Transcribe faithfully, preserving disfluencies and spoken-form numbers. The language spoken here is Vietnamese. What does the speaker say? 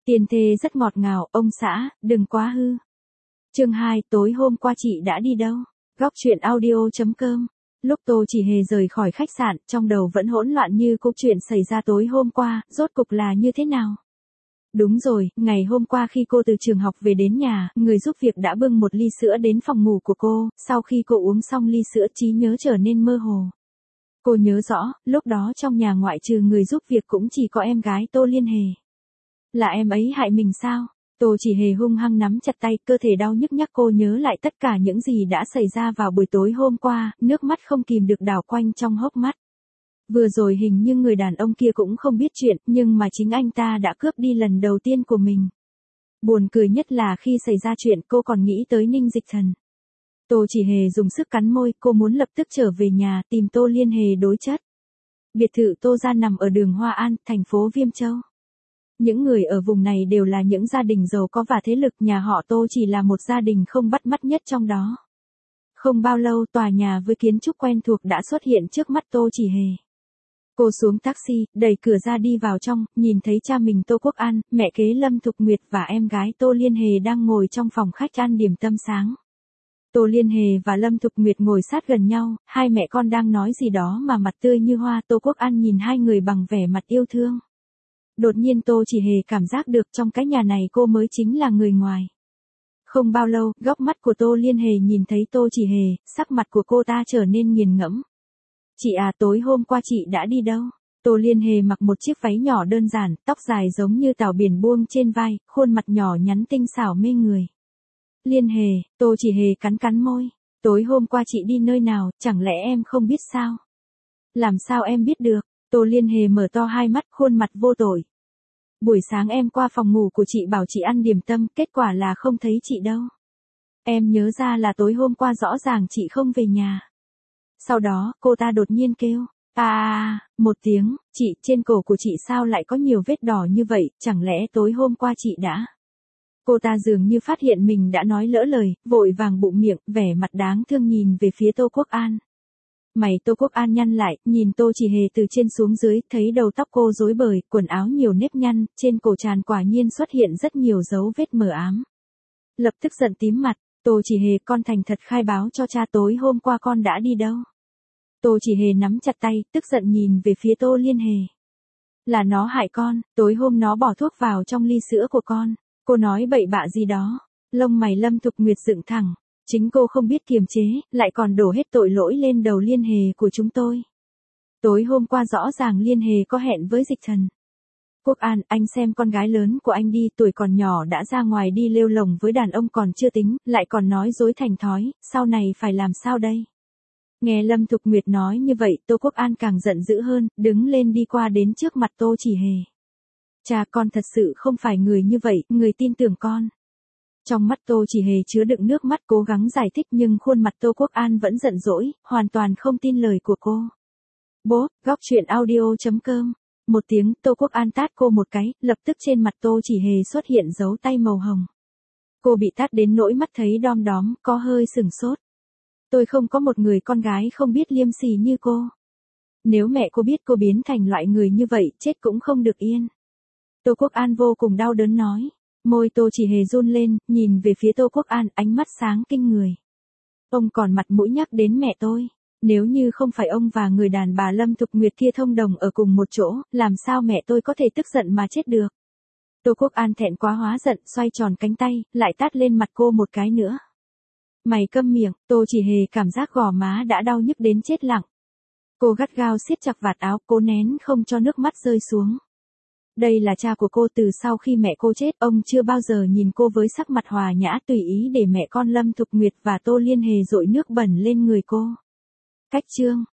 Tiền thề rất ngọt ngào, ông xã, đừng quá hư. Chương hai, tối hôm qua chị đã đi đâu? Góc truyện audio chấm com. Lúc Tô Chỉ Hề rời khỏi khách sạn, trong đầu vẫn hỗn loạn như câu chuyện xảy ra tối hôm qua, rốt cục là như thế nào? Đúng rồi, ngày hôm qua khi cô từ trường học về đến nhà, người giúp việc đã bưng một ly sữa đến phòng ngủ của cô, sau khi cô uống xong ly sữa trí nhớ trở nên mơ hồ. Cô nhớ rõ, lúc đó trong nhà ngoại trừ người giúp việc cũng chỉ có em gái Tô Liên Hề. Là em ấy hại mình sao? Tô Chỉ Hề hung hăng nắm chặt tay, cơ thể đau nhức nhắc cô nhớ lại tất cả những gì đã xảy ra vào buổi tối hôm qua, nước mắt không kìm được đảo quanh trong hốc mắt. Vừa rồi hình như người đàn ông kia cũng không biết chuyện, nhưng mà chính anh ta đã cướp đi lần đầu tiên của mình. Buồn cười nhất là khi xảy ra chuyện cô còn nghĩ tới Ninh Dịch Thần. Tô Chỉ Hề dùng sức cắn môi, cô muốn lập tức trở về nhà tìm Tô Liên Hề đối chất. Biệt thự Tô gia nằm ở đường Hoa An, thành phố Viêm Châu. Những người ở vùng này đều là những gia đình giàu có và thế lực, nhà họ Tô chỉ là một gia đình không bắt mắt nhất trong đó. Không bao lâu tòa nhà với kiến trúc quen thuộc đã xuất hiện trước mắt Tô Chỉ Hề. Cô xuống taxi, đẩy cửa ra đi vào trong, nhìn thấy cha mình Tô Quốc An, mẹ kế Lâm Thục Nguyệt và em gái Tô Liên Hề đang ngồi trong phòng khách ăn điểm tâm sáng. Tô Liên Hề và Lâm Thục Nguyệt ngồi sát gần nhau, hai mẹ con đang nói gì đó mà mặt tươi như hoa. Tô Quốc An nhìn hai người bằng vẻ mặt yêu thương. Đột nhiên Tô Chỉ Hề cảm giác được trong cái nhà này cô mới chính là người ngoài. Không bao lâu, góc mắt của Tô Liên Hề nhìn thấy Tô Chỉ Hề, sắc mặt của cô ta trở nên nghiền ngẫm. Chị à, tối hôm qua chị đã đi đâu? Tô Liên Hề mặc một chiếc váy nhỏ đơn giản, tóc dài giống như tảo biển buông trên vai, khuôn mặt nhỏ nhắn tinh xảo mê người. Liên Hề, Tô Chỉ Hề cắn cắn môi. Tối hôm qua chị đi nơi nào, chẳng lẽ em không biết sao? Làm sao em biết được? Tô Liên Hề mở to hai mắt, khuôn mặt vô tội. Buổi sáng em qua phòng ngủ của chị bảo chị ăn điểm tâm, kết quả là không thấy chị đâu. Em nhớ ra là tối hôm qua rõ ràng chị không về nhà. Sau đó, cô ta đột nhiên kêu, à, à, một tiếng, chị, trên cổ của chị sao lại có nhiều vết đỏ như vậy, chẳng lẽ tối hôm qua chị đã... Cô ta dường như phát hiện mình đã nói lỡ lời, vội vàng bụng miệng, vẻ mặt đáng thương nhìn về phía Tô Quốc An. Mày Tô Quốc An nhăn lại, nhìn Tô Chỉ Hề từ trên xuống dưới, thấy đầu tóc cô rối bời, quần áo nhiều nếp nhăn, trên cổ tràn quả nhiên xuất hiện rất nhiều dấu vết mờ ám. Lập tức giận tím mặt, Tô Chỉ Hề, con thành thật khai báo cho cha tối hôm qua con đã đi đâu. Tô Chỉ Hề nắm chặt tay, tức giận nhìn về phía Tô Liên Hề. Là nó hại con, tối hôm nó bỏ thuốc vào trong ly sữa của con. Cô nói bậy bạ gì đó. Lông mày Lâm Thục Nguyệt dựng thẳng. Chính cô không biết kiềm chế, lại còn đổ hết tội lỗi lên đầu Liên Hề của chúng tôi. Tối hôm qua rõ ràng Liên Hề có hẹn với Dịch Thần. Quốc An, anh xem con gái lớn của anh đi, tuổi còn nhỏ đã ra ngoài đi lêu lồng với đàn ông còn chưa tính, lại còn nói dối thành thói, sau này phải làm sao đây? Nghe Lâm Thục Nguyệt nói như vậy, Tô Quốc An càng giận dữ hơn, đứng lên đi qua đến trước mặt Tô Chỉ Hề. Cha, con thật sự không phải người như vậy, người tin tưởng con. Trong mắt Tô Chỉ Hề chứa đựng nước mắt, cố gắng giải thích nhưng khuôn mặt Tô Quốc An vẫn giận dỗi, hoàn toàn không tin lời của cô. Bố, góc truyện audio chấm com. Một tiếng, Tô Quốc An tát cô một cái, lập tức trên mặt Tô Chỉ Hề xuất hiện dấu tay màu hồng. Cô bị tát đến nỗi mắt thấy đom đóm, có hơi sừng sốt. Tôi không có một người con gái không biết liêm sỉ như cô. Nếu mẹ cô biết cô biến thành loại người như vậy, chết cũng không được yên. Tô Quốc An vô cùng đau đớn nói. Môi Tô Chỉ Hề run lên, nhìn về phía Tô Quốc An, ánh mắt sáng kinh người. Ông còn mặt mũi nhắc đến mẹ tôi. Nếu như không phải ông và người đàn bà Lâm Thục Nguyệt kia thông đồng ở cùng một chỗ, làm sao mẹ tôi có thể tức giận mà chết được. Tô Quốc An thẹn quá hóa giận, xoay tròn cánh tay, lại tát lên mặt cô một cái nữa. Mày câm miệng, Tô Chỉ Hề cảm giác gò má đã đau nhức đến chết lặng. Cô gắt gao siết chặt vạt áo, cố nén không cho nước mắt rơi xuống. Đây là cha của cô, từ sau khi mẹ cô chết, ông chưa bao giờ nhìn cô với sắc mặt hòa nhã tùy ý để mẹ con Lâm Thục Nguyệt và Tô Liên Hề dội nước bẩn lên người cô. Cách chương